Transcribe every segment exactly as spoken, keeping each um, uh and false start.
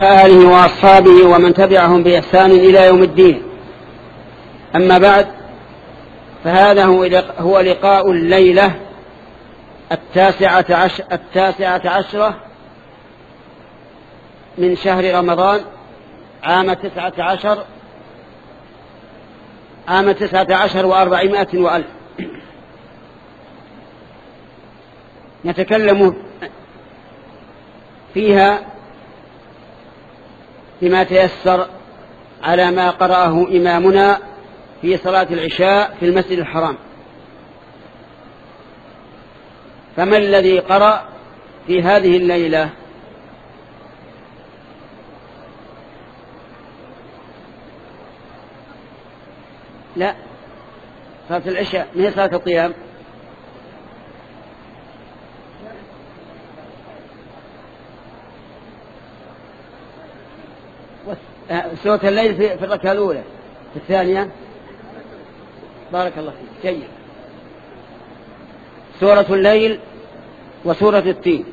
آله وأصحابه ومن تبعهم بإحسان إلى يوم الدين. أما بعد، فهذا هو لقاء الليلة التاسعة عشر التاسعة عشرة من شهر رمضان عام تسعة عشر عام تسعة عشر وأربعمائة وألف. نتكلم فيها بما تيسر على ما قرأه إمامنا في صلاة العشاء في المسجد الحرام. فما الذي قرأ في هذه الليلة؟ لا، صلاة العشاء ما هي صلاة القيام. سورة الليل في الركعة الأولى، في الثانية بارك الله فيك جيد. سورة الليل وسورة التين.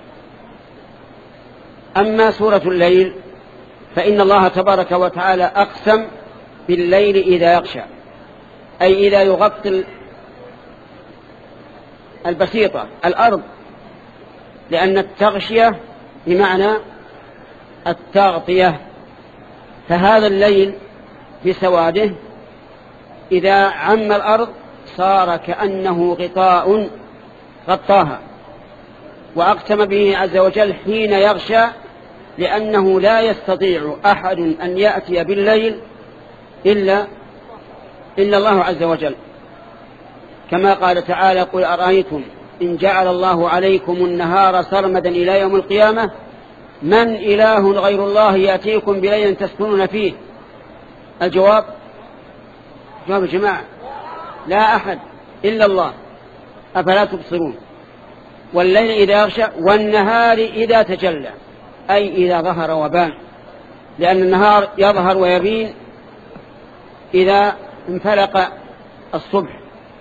أما سورة الليل فإن الله تبارك وتعالى أقسم بالليل إذا يغشى، أي إذا يغطي البسيطة الأرض، لأن التغشية بمعنى التغطية. فهذا الليل بسواده إذا عم الأرض صار كأنه غطاء غطاها، وأقسم به عز وجل حين يغشى، لأنه لا يستطيع أحد أن يأتي بالليل إلا إلا الله عز وجل، كما قال تعالى: قل أرأيتم إن جعل الله عليكم النهار سرمدا إلى يوم القيامة من إله غير الله يأتيكم بليل تسكنون فيه. الجواب جواب الجماعة: لا أحد إلا الله، أفلا تبصرون. والليل إذا يغشى والنهار إذا تجلى، أي إذا ظهر وبان، لأن النهار يظهر ويبين إذا انفلق الصبح.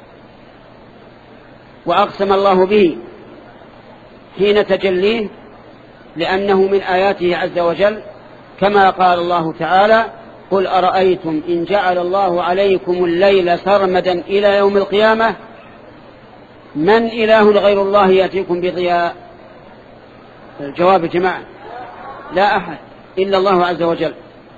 وأقسم الله به حين تجليه، لأنه من آياته عز وجل، كما قال الله تعالى: قل أرأيتم إن جعل الله عليكم الليل سرمدا إلى يوم القيامة من إله غير الله يأتيكم بضياء. الجواب جماعة: لا أحد إلا الله عز وجل.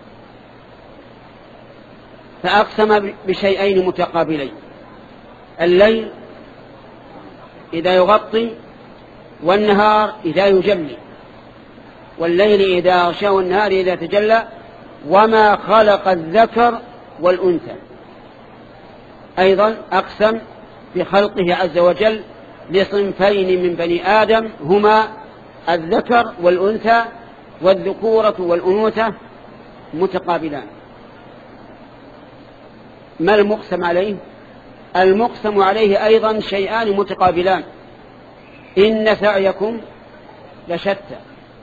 فأقسم بشيئين متقابلين: الليل إذا يغطي، والنهار إذا يجلي. والليل إذا غشى والنهار إذا تجلى، وما خلق الذكر والأنثى. أيضا أقسم بخلقه عز وجل لصنفين من بني آدم، هما الذكر والأنثى، والذكورة والأنوثة متقابلان. ما المقسم عليه؟ المقسم عليه أيضا شيئان متقابلان: إن سعيكم لشتى،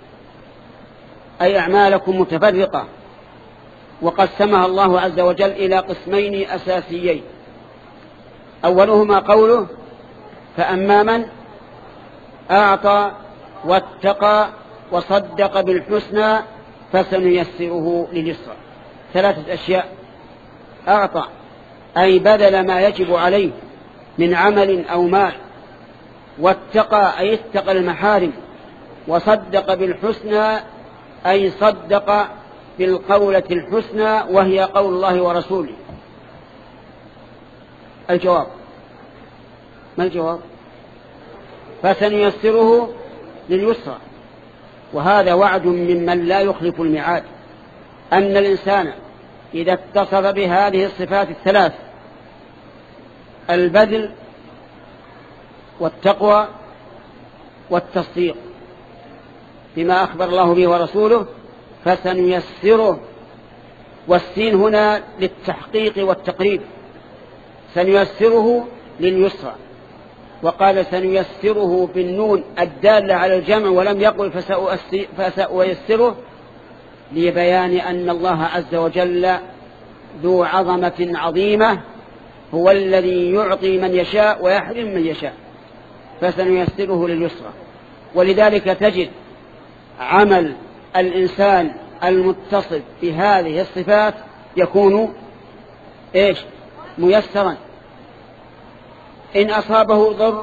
أي أعمالكم متفرقة. وقسمها الله عز وجل إلى قسمين أساسيين: أولهما قوله: فأما من أعطى واتقى وصدق بالحسنى فسنيسره لليسرى. ثلاثة أشياء: أعطى أي بذل ما يجب عليه من عمل أو مال، واتقى أي اتقى المحارم، وصدق بالحسنى أي صدق بالقولة الحسنى وهي قول الله ورسوله. الجواب: ما الجواب؟ فسنيسره لليسرى. وهذا وعد ممن لا يخلف الميعاد، أن الإنسان إذا اتصف بهذه الصفات الثلاث: البذل والتقوى والتصديق بما أخبر الله به ورسوله، فسنيسره. والسين هنا للتحقيق والتقريب، سنيسره لليسرى. وقال سنيسره بالنون الدالة على الجمع، ولم يقل فسأيسره، لبيان أن الله عز وجل ذو عظمة عظيمة، هو الذي يعطي من يشاء ويحرم من يشاء، فسنيسره لليسرى. ولذلك تجد عمل الإنسان المتصف بهذه الصفات يكون إيش؟ ميسرا. إن أصابه ضر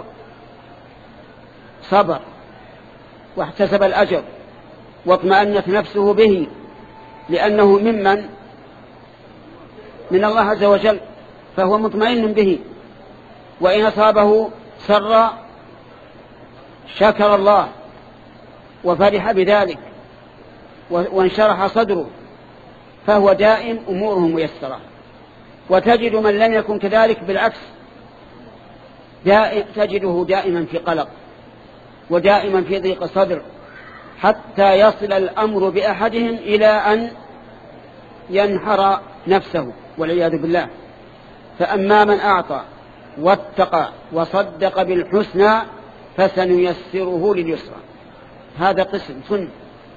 صبر واحتسب الأجر واطمأنت نفسه به، لأنه ممن من الله عز وجل، فهو مطمئن به. وإن أصابه سر شكر الله وفرح بذلك وانشرح صدره، فهو دائم أموره ميسرة. وتجد من لم يكن كذلك بالعكس، دائم تجده دائما في قلق ودائما في ضيق صدر، حتى يصل الأمر بأحدهم إلى أن ينحر نفسه والعياذ بالله. فأما من أعطى واتقى وصدق بالحسنى فسنيسره لليسرى. هذا قسم سن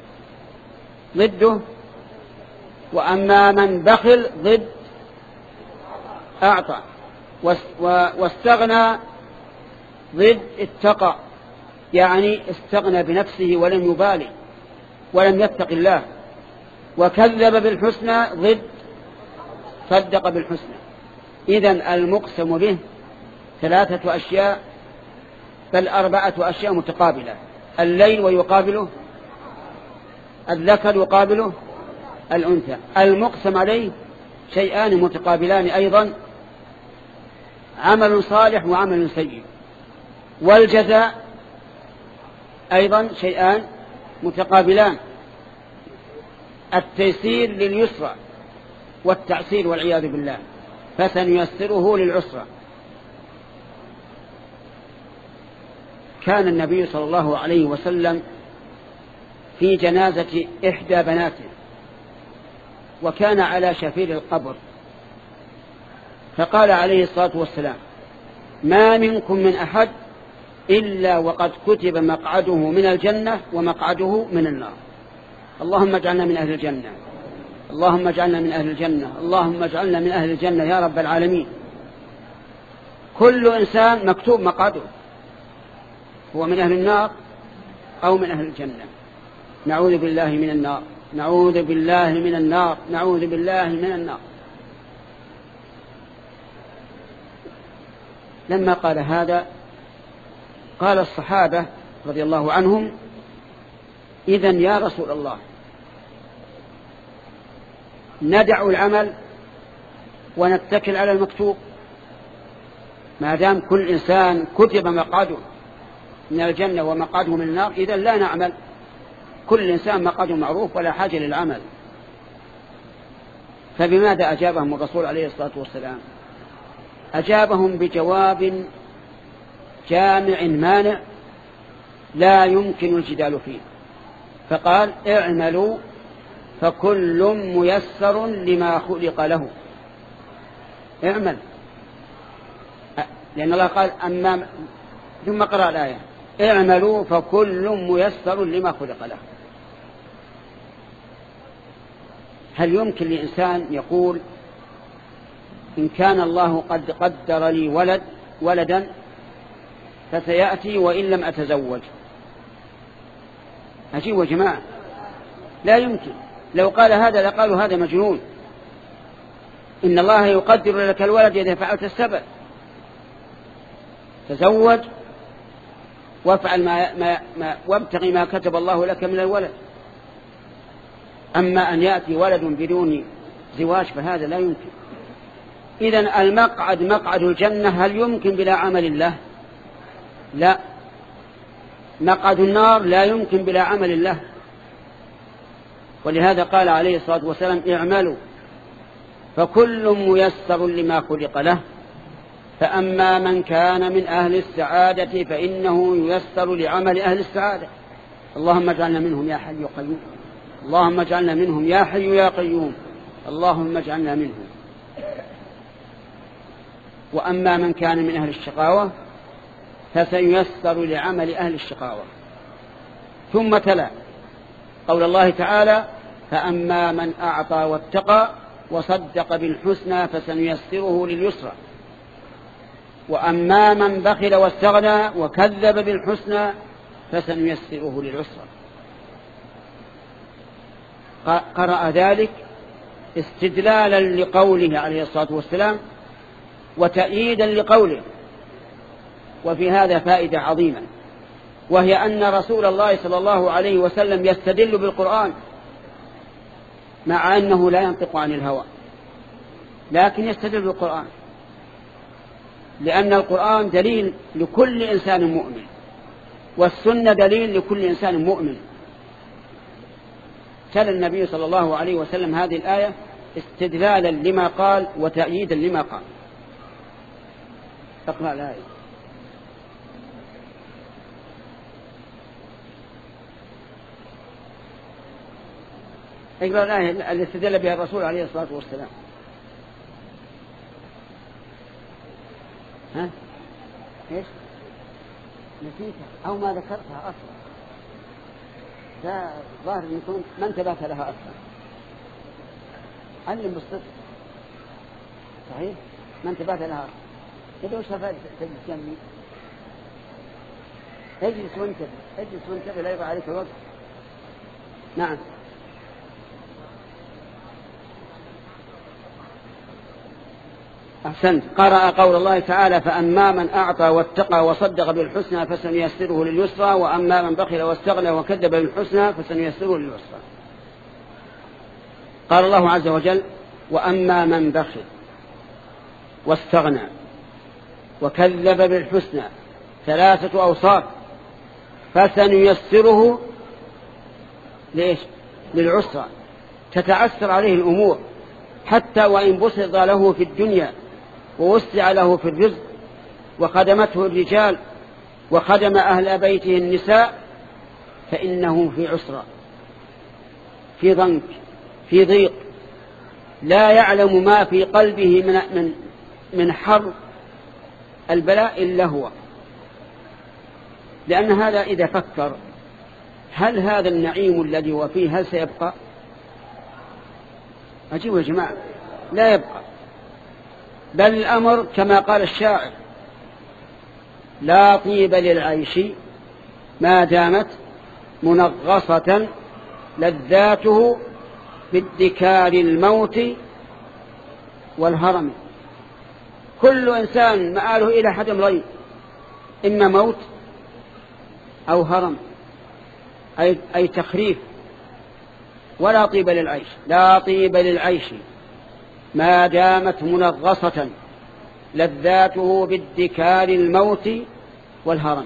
ضده. وأما من بخل ضد أعطى، واستغنى ضد اتقى، يعني استغنى بنفسه ولم يبالي ولم يتق الله. وكذب بالحسنى ضد صدق بالحسنى. إذن المقسم به ثلاثة أشياء، بل أربعة أشياء متقابلة: الليل ويقابله، الذكر يقابله الأنثى. المقسم عليه شيئان متقابلان أيضا: عمل صالح وعمل سيء. والجزاء أيضا شيئان متقابلان: التيسير لليسرى والتعسير والعياذ بالله، فسنيسره للعسرى. كان النبي صلى الله عليه وسلم في جنازة إحدى بناته، وكان على شفير القبر، فقال عليه الصلاة والسلام: ما منكم من أحد إلا وقد كتب مقعده من الجنة ومقعده من النار. اللهم اجعلنا من أهل الجنة، اللهم اجعلنا من أهل الجنة، اللهم اجعلنا من أهل الجنة يا رب العالمين. كل إنسان مكتوب مقعده، هو من أهل النار أو من أهل الجنة. نعوذ بالله من النار، نعوذ بالله من النار، نعوذ بالله من النار. لما قال هذا قال الصحابة رضي الله عنهم: إذن يا رسول الله ندع العمل ونتكل على المكتوب؟ ما دام كل إنسان كتب مقعده من الجنة ومقعده من النار، إذن لا نعمل. كل إنسان مقعده معروف ولا حاجة للعمل. فبماذا أجابهم الرسول عليه الصلاة والسلام؟ أجابهم بجواب جامع مانع لا يمكن الجدال فيه، فقال: اعملوا فكل ميسر لما خلق له. اعمل، لأن الله قال أما، ثم قرأ الآية: اعملوا فكل ميسر لما خلق له. هل يمكن لإنسان يقول: إن كان الله قد قدر لي ولد ولدا فسيأتي وإن لم أتزوج؟ أجيب يا جماعة، لا يمكن. لو قال هذا لقالوا هذا مجنون. إن الله يقدر لك الولد إذا فعلت السبب، تزوج وافعل ما, ما, ما وابتغي ما كتب الله لك من الولد. أما أن يأتي ولد بدون زواج فهذا لا يمكن. إذن المقعد مقعد الجنة هل يمكن بلا عمل الله؟ لا. مقعد النار لا يمكن بلا عمل الله. ولهذا قال عليه الصلاة والسلام: اعملوا فكل ميسر لما خلق له، فأما من كان من أهل السعادة فإنه ييسر لعمل أهل السعادة. اللهم اجعلنا منهم يا حي يا قيوم، اللهم اجعلنا منهم يا حي يا قيوم، اللهم اجعلنا منهم. وأما من كان من أهل الشقاوة فسييسر لعمل أهل الشقاوة. ثم تلا قول الله تعالى: فأما من أعطى واتقى وصدق بالحسنى فسنيسره لليسرى. وأما من بخل واستغنى وكذب بالحسنى فسنيسره للعسرى. قرأ ذلك استدلالا لقوله عليه الصلاة والسلام وتأييدا لقوله. وفي هذا فائدة عظيمة، وهي أن رسول الله صلى الله عليه وسلم يستدل بالقرآن مع أنه لا ينطق عن الهوى، لكن يستدل بالقرآن، لأن القرآن دليل لكل إنسان مؤمن، والسنة دليل لكل إنسان مؤمن. تلا النبي صلى الله عليه وسلم هذه الآية استدلالا لما قال وتأييدا لما قال. اقرأ الآية. اقرأ الآية التي استدل بها الرسول عليه الصلاة والسلام. ها؟ ايش؟ نسيتها أو ما ذكرتها أصلا. ده ظاهر أنكم ما انتبهت لها أصلا. علم بالصدق. صحيح؟ ما انتبهت لها أصلا. كده وش هفاد تجلس جنبي؟ اجلس وانتبه، اجلس وانتبه لا يضيع عليك الوقت. نعم. أحسنت. قرأ قول الله تعالى فأما من أعطى واتقى وصدق بالحسنى فسنيسره لليسرى وأما من بخل واستغنى وكذب بالحسنى فسنيسره لليسرى. قال الله عز وجل وأما من بخل واستغنى وكذب بالحسنى، ثلاثة أوصاف، فسنيسره ليش؟ للعسرى، تتعسر عليه الأمور، حتى وإن بسط له في الدنيا ووسع له في الرزق وخدمته الرجال وخدم أهل بيته النساء، فإنه في عسرى، في ضنك، في ضيق، لا يعلم ما في قلبه من من من حر البلاء إلا هو. لأن هذا إذا فكر هل هذا النعيم الذي هو فيه هل سيبقى؟ أجيب يا جماعة، لا يبقى، بل الأمر كما قال الشاعر لا طيب للعيش ما دامت منغصة لذاته بادكار الموت والهرم. كل إنسان مآله إلى حد أمرين، إما موت أو هرم، أي, أي تخريف. ولا طيب للعيش، لا طيب للعيش ما دامت منغصة لذاته بادكار الموت والهرم.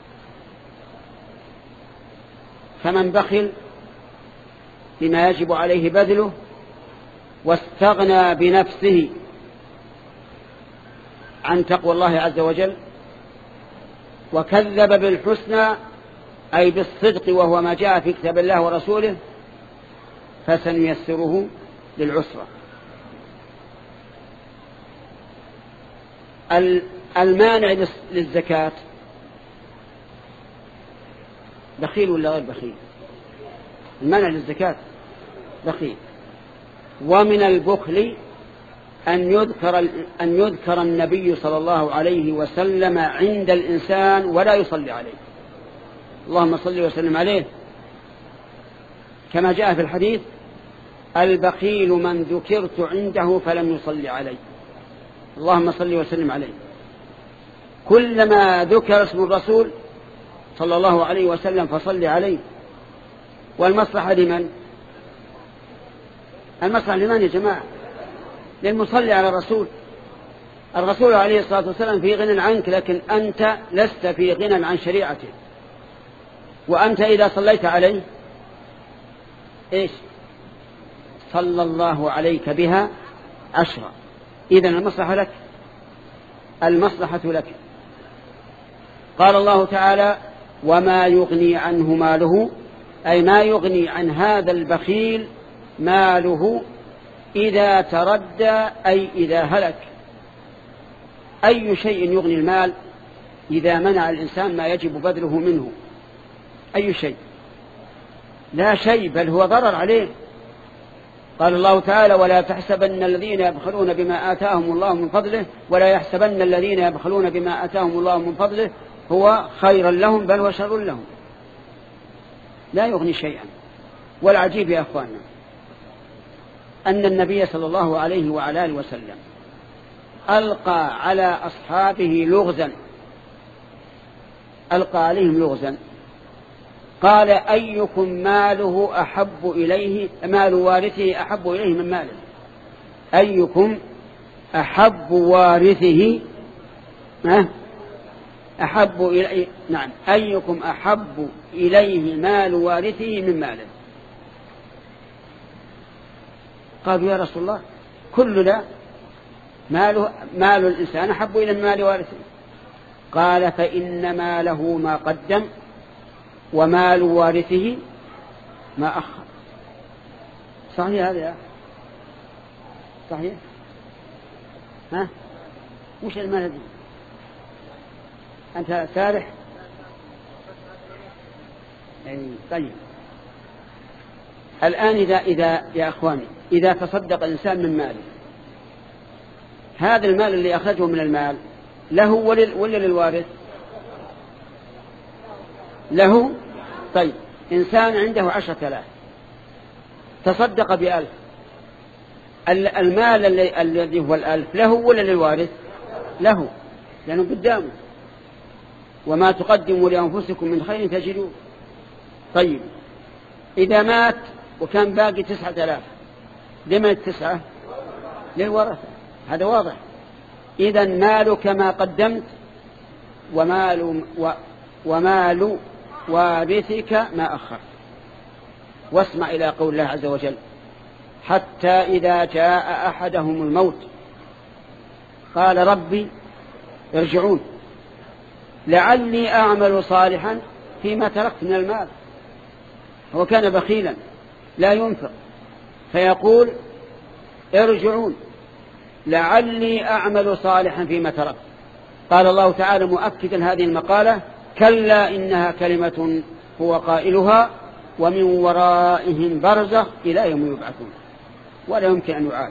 فمن بخل بما يجب عليه بذله واستغنى بنفسه عن تقوى الله عز وجل وكذب بالحسنى أي بالصدق وهو ما جاء في كتاب الله ورسوله، فسنيسره للعسرة. المانع للزكاة بخيل ولا غير بخيل؟ المانع للزكاة بخيل. ومن البخل أن يذكر, أن يذكر النبي صلى الله عليه وسلم عند الإنسان ولا يصلي عليه. اللهم صل وسلم عليه، كما جاء في الحديث البخيل من ذكرت عنده فلم يصلي عليه. اللهم صل وسلم عليه. كلما ذكر اسم الرسول صلى الله عليه وسلم فصل عليه. والمصلحة لمن؟ المصلحة لمن يا جماعة؟ للمصلي على الرسول. الرسول عليه الصلاة والسلام في غنى عنك، لكن أنت لست في غنى عن شريعته. وأنت إذا صليت عليه إيش؟ صلى الله عليك بها عشرة. إذن المصلحة لك، المصلحة لك. قال الله تعالى وما يغني عنه ماله، أي ما يغني عن هذا البخيل ماله إذا تردى، أي إذا هلك. أي شيء يغني المال إذا منع الإنسان ما يجب بذله منه؟ أي شيء؟ لا شيء، بل هو ضرر عليه. قال الله تعالى ولا تحسبن الذين يبخلون بما آتاهم الله من فضله ولا يحسبن الذين يبخلون بما آتاهم الله من فضله هو خيرا لهم بل هو شر لهم. لا يغني شيئا. والعجيب يا أخواننا أن النبي صلى الله عليه وعلى آله وسلم ألقى على أصحابه لغزا، ألقى عليهم لغزا، قال: أيكم ماله أحب إليه مال وارثه أحب إليه من ماله؟ أيكم أحب وارثه أحب إليه نعم أيكم أحب إليه مال وارثه من ماله؟ قالوا: يا رسول الله كلنا ماله مال الإنسان أحب إلى مال وارثه. قال: فإن ماله ما قدم ومال وارثه ما أخر. صحيح هذا؟ صحيح. ها وش المال هذا؟ أنت سارح؟ طيب الآن إذا إذا يا أخواني إذا تصدق الإنسان من ماله، هذا المال اللي أخرجه من المال له ولا للوارث؟ له. طيب إنسان عنده عشرة آلاف تصدق بألف، المال الذي هو الألف له ولا للوارث؟ له، لأنه قدامه. وما تقدموا لأنفسكم من خير تجدوه. طيب إذا مات وكان باقي تسعة آلاف، لمن التسعة؟ للورثة. هذا واضح. إذن مالك ما قدمت ومال, و ومال وارثك ما أخر. واسمع إلى قول الله عز وجل: حتى إذا جاء أحدهم الموت قال: ربي ارجعون لعلي أعمل صالحا فيما تركت من المال. هو كان بخيلا لا ينفق، فيقول: ارجعون لعلي أعمل صالحا فيما تركت. قال الله تعالى مؤكدا هذه المقالة: كلا إنها كلمة هو قائلها ومن ورائهم برزخ إلى يوم يبعثون، ولا يمكن أن يعاد.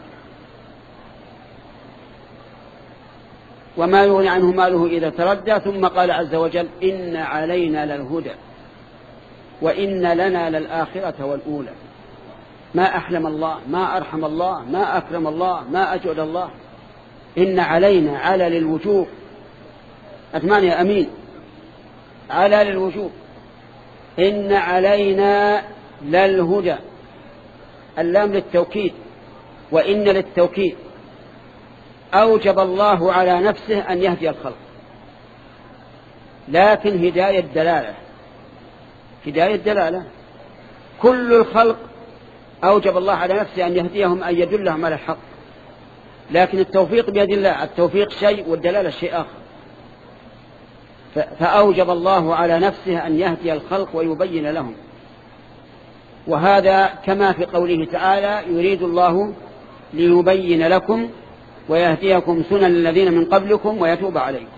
وما يغني عنه ماله إذا تردى. ثم قال عز وجل: إن علينا للهدى وإن لنا للآخرة والأولى. ما أحلم الله، ما أرحم الله، ما أكرم الله، ما أجود الله. إن علينا على للوجوب، أتمان يا أمين، على للوجوب. إن علينا للهدى، اللام للتوكيد وإن للتوكيد. أوجب الله على نفسه أن يهدي الخلق، لكن هداية دلالة، هداية دلالة. كل الخلق أوجب الله على نفسه أن يهديهم، أن يدلهم على الحق، لكن التوفيق بيد الله. التوفيق شيء والدلالة شيء آخر. فأوجب الله على نفسه أن يهدي الخلق ويبين لهم. وهذا كما في قوله تعالى: يريد الله ليبين لكم ويهديكم سنن الذين من قبلكم ويتوب عليكم.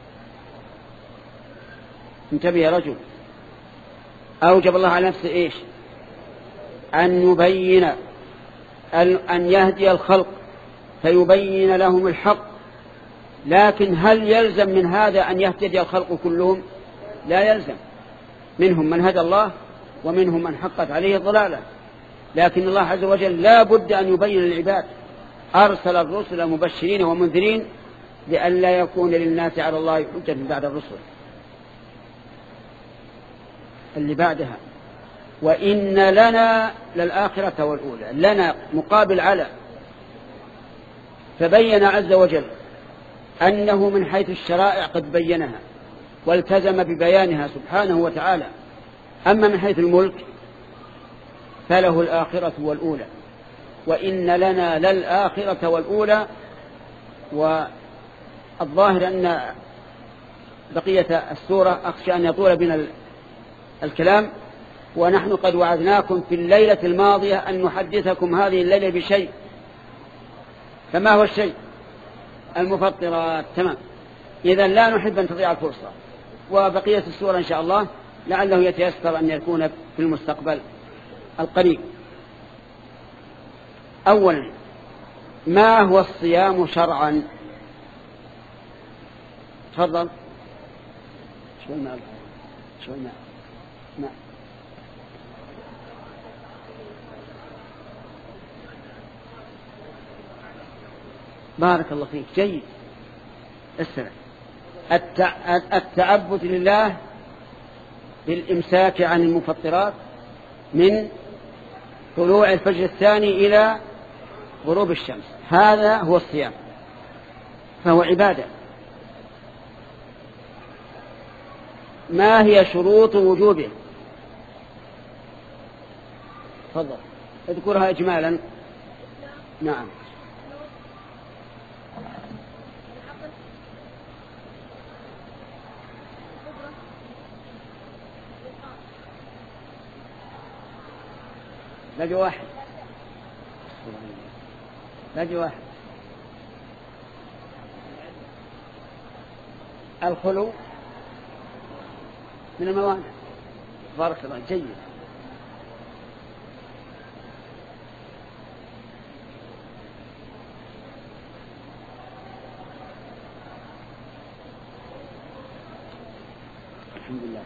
انتبه يا رجل. أوجب الله على نفسه إيش؟ أن يبين، أن يهدي الخلق فيبين لهم الحق. لكن هل يلزم من هذا أن يهتدي الخلق كلهم؟ لا يلزم. منهم من هدى الله ومنهم من حقت عليه الضلالة. لكن الله عز وجل لا بد أن يبين للعباد. أرسل الرسل مبشرين ومنذرين لئلا يكون للناس على الله حجة بعد الرسل. اللي بعدها: وإن لنا للآخرة والأولى. لنا مقابل على، فبين عز وجل أنه من حيث الشرائع قد بينها والتزم ببيانها سبحانه وتعالى. أما من حيث الملك فله الآخرة والأولى. وإن لنا للآخرة والأولى. والظاهر أن بقية السورة أخشى أن يطول بنا الكلام، ونحن قد وعدناكم في الليلة الماضية أن نحدثكم هذه الليلة بشيء. فما هو الشيء؟ المفطرات. تمام. إذن لا نحب أن تضيع الفرصة، وبقية السورة إن شاء الله لعله يتيسر أن يكون في المستقبل القريب. أولا، ما هو الصيام شرعا؟ تفضل. شو الماء؟ شو الماء؟ ماء. بارك الله فيك، جيد. السلام. التعبد لله بالإمساك عن المفطرات من طلوع الفجر الثاني إلى غروب الشمس، هذا هو الصيام، فهو عبادة. ما هي شروط وجوبه؟ تفضل اذكرها إجمالا. نعم. باقي واحد، باقي واحد. الخلو من الموانع. بارك الله، جيد. الحمد لله.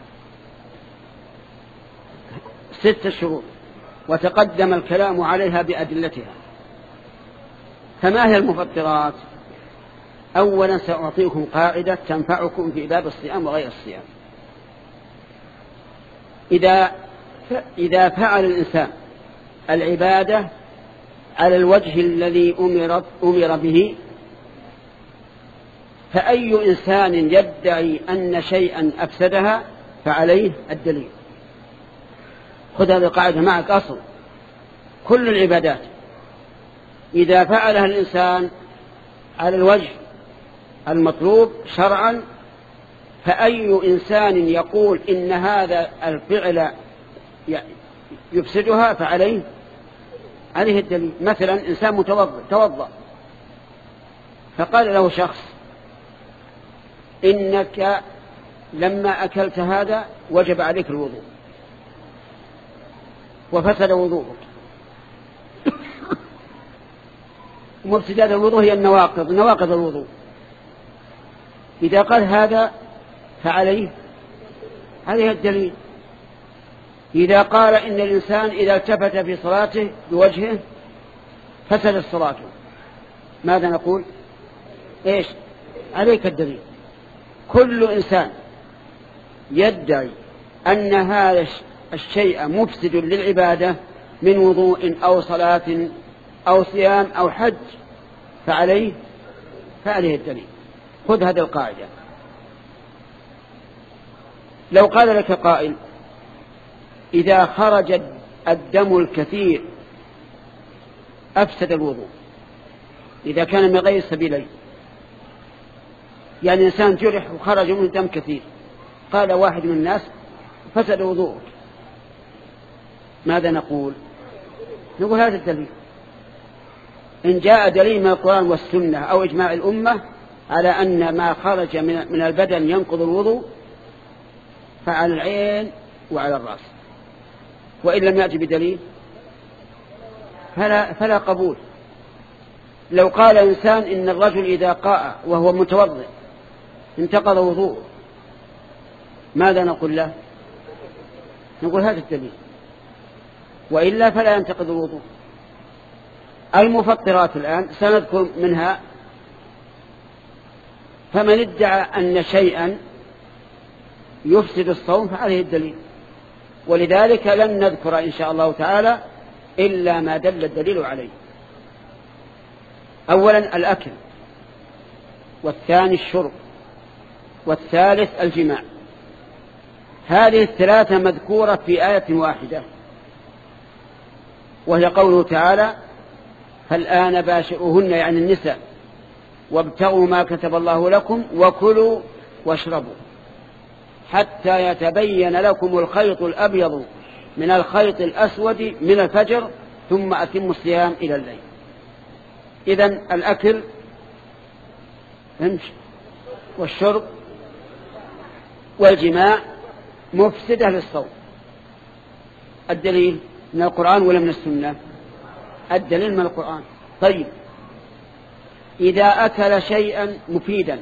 ست شروط وتقدم الكلام عليها بأدلتها. فما هي المفطرات؟ أولا سأعطيكم قاعدة تنفعكم في باب الصيام وغير الصيام. إذا إذا فعل الإنسان العبادة على الوجه الذي أمر أمر به، فأي إنسان يدعي أن شيئا أفسدها فعليه الدليل. خذ هذه القاعدة معك. أصل كل العبادات إذا فعلها الإنسان على الوجه المطلوب شرعا، فأي إنسان يقول إن هذا الفعل يفسدها فعليه عليه الدليل. مثلا إنسان متوضأ توضأ فقال له شخص إنك لما أكلت هذا وجب عليك الوضوء وفسد وضوءك. ومفسدات الوضوء هي النواقض، نواقض الوضوء. إذا قال هذا فعليه عليه الدليل. إذا قال إن الإنسان إذا التفت في صلاته بوجهه فسدت صلاته، ماذا نقول؟ إيش؟ عليك الدليل. كل إنسان يدعي أن هذا الشيء مفسد للعبادة من وضوء أو صلاة أو صيام أو حج فعليه فعليه الدليل. خذ هذه القاعدة. لو قال لك قائل إذا خرج الدم الكثير أفسد الوضوء، إذا كان من غير سبيلين، يعني إنسان جرح وخرج منه دم كثير، قال واحد من الناس فسد وضوءك، ماذا نقول؟ نقول هذا الدليل. إن جاء دليل من القرآن والسنة أو إجماع الأمة على أن ما خرج من البدن ينقض الوضوء فعلى العين وعلى الرأس، وإن لم يأتي بدليل فلا, فلا قبول. لو قال إنسان إن الرجل إذا قاء وهو متوضئ انتقض وضوءه، ماذا نقول له؟ نقول هذا الدليل، وإلا فلا ينتقض الوضوء. المفطرات الآن سنذكر منها. فمن ادعى أن شيئا يفسد الصوم فعليه الدليل، ولذلك لن نذكر إن شاء الله تعالى إلا ما دل الدليل عليه. أولا الأكل، والثاني الشرب، والثالث الجماع. هذه الثلاثة مذكورة في آية واحدة، وهي قوله تعالى فالآن باشئوهن يعني النساء وابتغوا ما كتب الله لكم وكلوا واشربوا حتى يتبين لكم الخيط الأبيض من الخيط الأسود من الفجر ثم أتموا الصيام إلى الليل. إذن الأكل والشرب والجماع مفسدة للصوم. الدليل من القرآن ولا من السنة؟ الدليل من القرآن. طيب إذا أكل شيئا مفيدا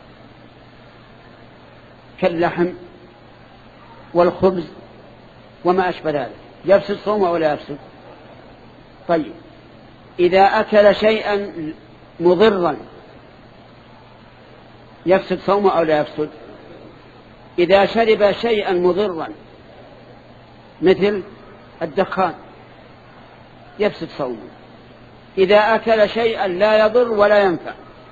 كاللحم والخبز وما أشبه ذلك يفسد صومه ولا يفسد؟ طيب إذا أكل شيئا مضرا يفسد صومه أو لا يفسد؟ إذا شرب شيئا مضرا مثل الدخان يفسد صومه. إذا أكل شيئا لا يضر ولا ينفع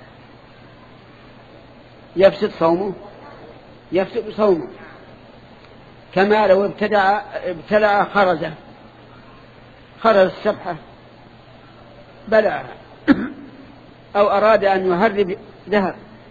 يفسد صومه، يفسد صومه. كما لو ابتدع ابتلع خرزة، خرز السبحة بلعها، أو أراد أن يهرب ذهب،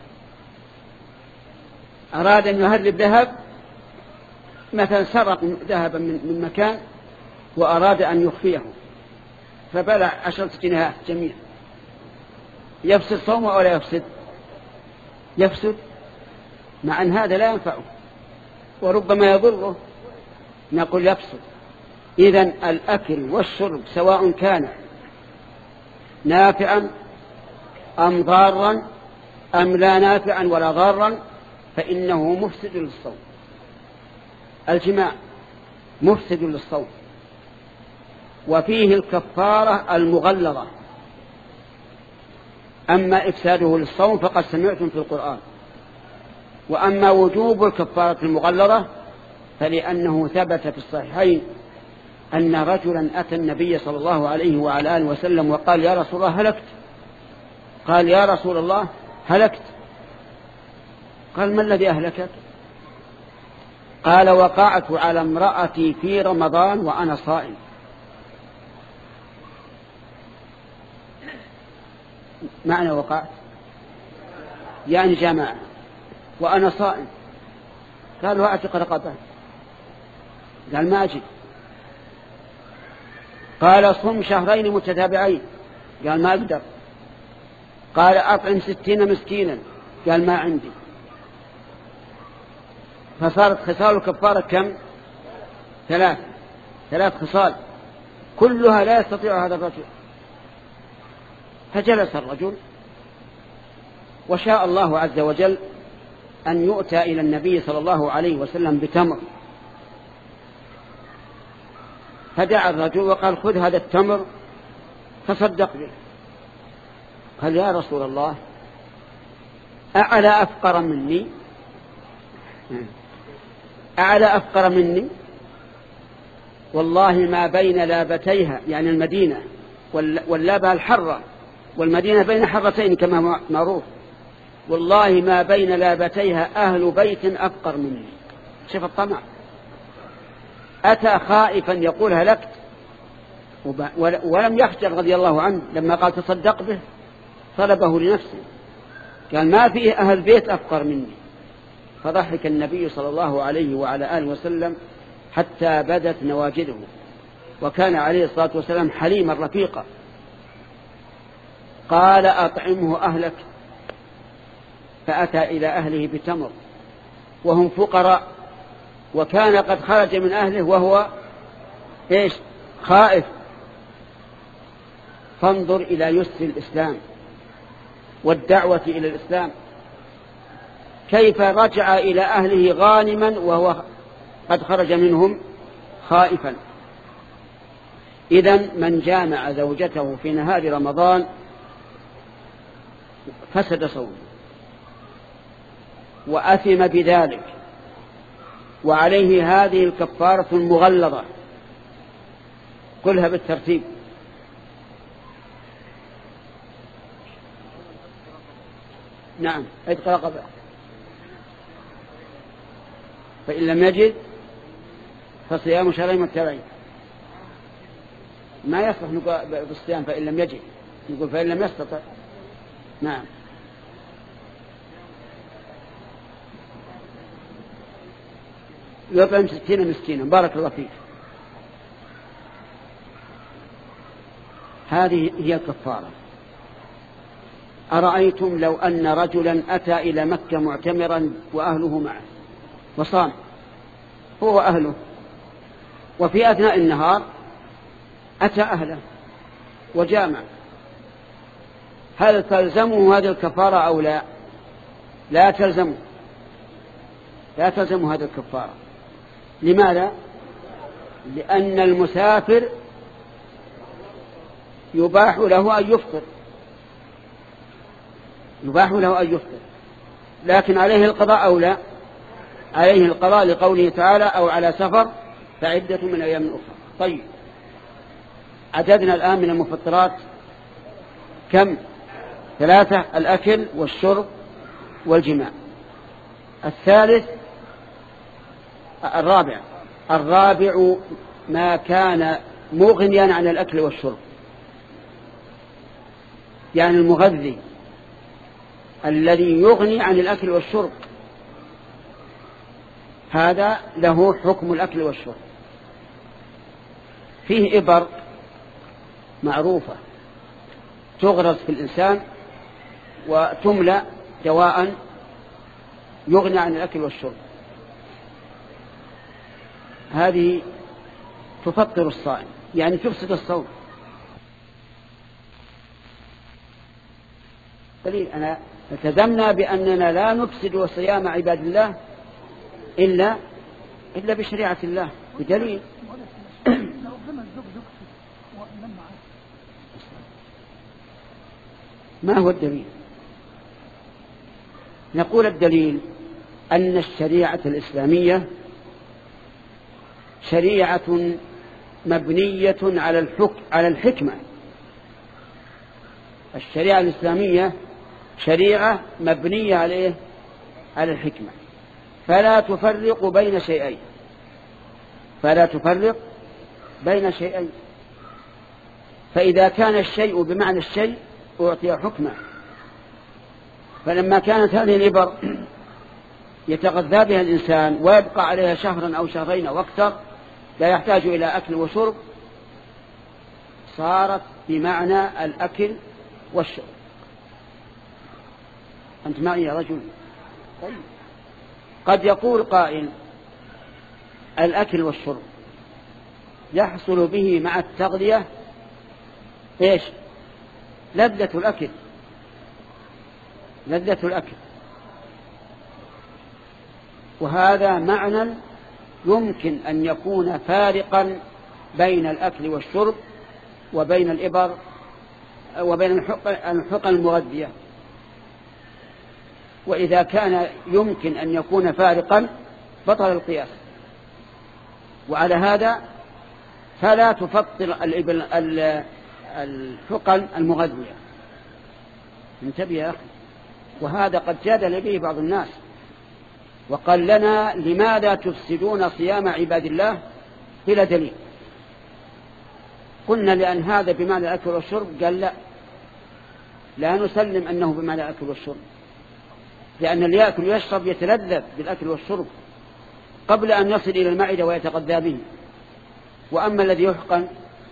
أراد أن يهرب ذهب مثلا سرق ذهبا من مكان وأراد أن يخفيه فبلع عشرة جنيهات جميعا، يفسد صومه أو لا يفسد؟ يفسد، مع أن هذا لا ينفعه وربما يضره، نقول يفسد. إذن الأكل والشرب سواء كان نافعا أم ضارا أم لا نافعا ولا ضارا فإنه مفسد للصوم. الجماع مفسد للصوم، وفيه الكفارة المغلظة. أما إفساده للصوم فقد سمعتم في القرآن، وأما وجوب الكفارة المغلظة فلأنه ثبت في الصحيحين أن رجلا أتى النبي صلى الله عليه وعلى آله وسلم وقال يا رسول الله هلكت. قال يا رسول الله هلكت. قال ما الذي أهلكك؟ قال وقعت على امرأتي في رمضان وأنا صائم. معنى وقعت يعني جماعة وأنا صائم. قال وأعتق رقبة. قال ما أجد. قال صم شهرين متتابعين. قال ما أقدر. قال أطعم ستين مسكينا. قال ما عندي. فصارت خصال الكفارة كم؟ ثلاث ثلاث خصال كلها لا يستطيع هذا الرجل. فجلس الرجل وشاء الله عز وجل أن يؤتى إلى النبي صلى الله عليه وسلم بتمر، فدعا الرجل وقال خذ هذا التمر تصدق به. قال يا رسول الله أعلى أفقر مني أعلى أفقر مني والله ما بين لابتيها يعني المدينة واللابة الحرة والمدينة بين حرتين كما معروف، والله ما بين لابتيها أهل بيت أفقر مني. شوف الطمع، أتى خائفا يقول هلكت ولم يخجل رضي الله عنه لما قال تصدق به، طلبه لنفسه. قال ما فيه أهل بيت أفقر مني. فضحك النبي صلى الله عليه وعلى آله وسلم حتى بدت نواجذه، وكان عليه الصلاة والسلام حليما رفيقا. قال أطعمه أهلك. فأتى إلى أهله بتمر وهم فقراء، وكان قد خرج من أهله وهو إيش؟ خائف. فانظر إلى يسر الإسلام والدعوة إلى الإسلام، كيف رجع إلى أهله غانما وهو قد خرج منهم خائفا. إذن من جامع زوجته في نهار رمضان فسد صومه وأثم بذلك، وعليه هذه الكفارة المغلظة. قلها بالترتيب. نعم عتق رقبة، فإن لم يجد فصيام شهرين متتابعين. ما يصلح نقول بالصيام فإن لم يجد، نقول فإن لم يستطع. نعم يطعم ستين مسكينا. بارك الله فيك. هذه هي الكفارة. أرأيتم لو أن رجلا أتى إلى مكة معتمرا وأهله معه وصام هو وأهله، وفي أثناء النهار أتى أهله وجامع، هل تلزمه هذه الكفارة أو لا؟ لا تلزمه، لا تلزمه هذه الكفارة. لماذا؟ لأن المسافر يباح له أن يفطر، يباح له أن يفطر، لكن عليه القضاء أو لا؟ عليه القضاء لقوله تعالى أو على سفر فعدة من أيام أخرى. طيب، عددنا الآن من المفطرات كم؟ ثلاثة: الأكل والشرب والجماع. الثالث الرابع الرابع ما كان مغنيا عن الأكل والشرب، يعني المغذي الذي يغني عن الأكل والشرب، هذا له حكم الأكل والشرب. فيه إبر معروفة تغرس في الإنسان وتملأ دواء يغني عن الأكل والشرب، هذه تفطر الصائم، يعني تفسد الصوم. دليل أنا التزمنا بأننا لا نفسد صيام عباد الله إلا إلا بشريعة الله بدليل. ما هو الدليل؟ نقول الدليل أن الشريعة الإسلامية شريعة مبنية على الحكم على الحكمة. الشريعة الإسلامية شريعة مبنية على على الحكمة، فلا تفرق بين شيئين فلا تفرق بين شيئين فإذا كان الشيء بمعنى الشيء أعطي حكمه. فلما كانت هذه الإبر يتغذى بها الإنسان ويبقى عليها شهرا أو شهرين أو أكثر لا يحتاج إلى أكل وشرب، صارت بمعنى الأكل والشرب. أنت معي يا رجل؟ طيب. قد يقول قائل الأكل والشرب يحصل به مع التغذية إيش؟ لذة الأكل لذة الأكل وهذا معنى يمكن أن يكون فارقا بين الأكل والشرب وبين الإبر وبين الحقن المغذية. وإذا كان يمكن أن يكون فارقا بطل القياس، وعلى هذا فلا تفطر الحقن المغذية. انتبه يا أخي، وهذا قد جادل به بعض الناس وقال لنا لماذا تفسدون صيام عباد الله بلا دليل؟ قلنا لأن هذا بمعنى الأكل والشرب. قال لا لا نسلم أنه بمعنى الأكل والشرب، لأن اللي يأكل ويشرب يتلذذ بالأكل والشرب قبل أن يصل إلى المعدة ويتغذى به، وأما الذي يحقن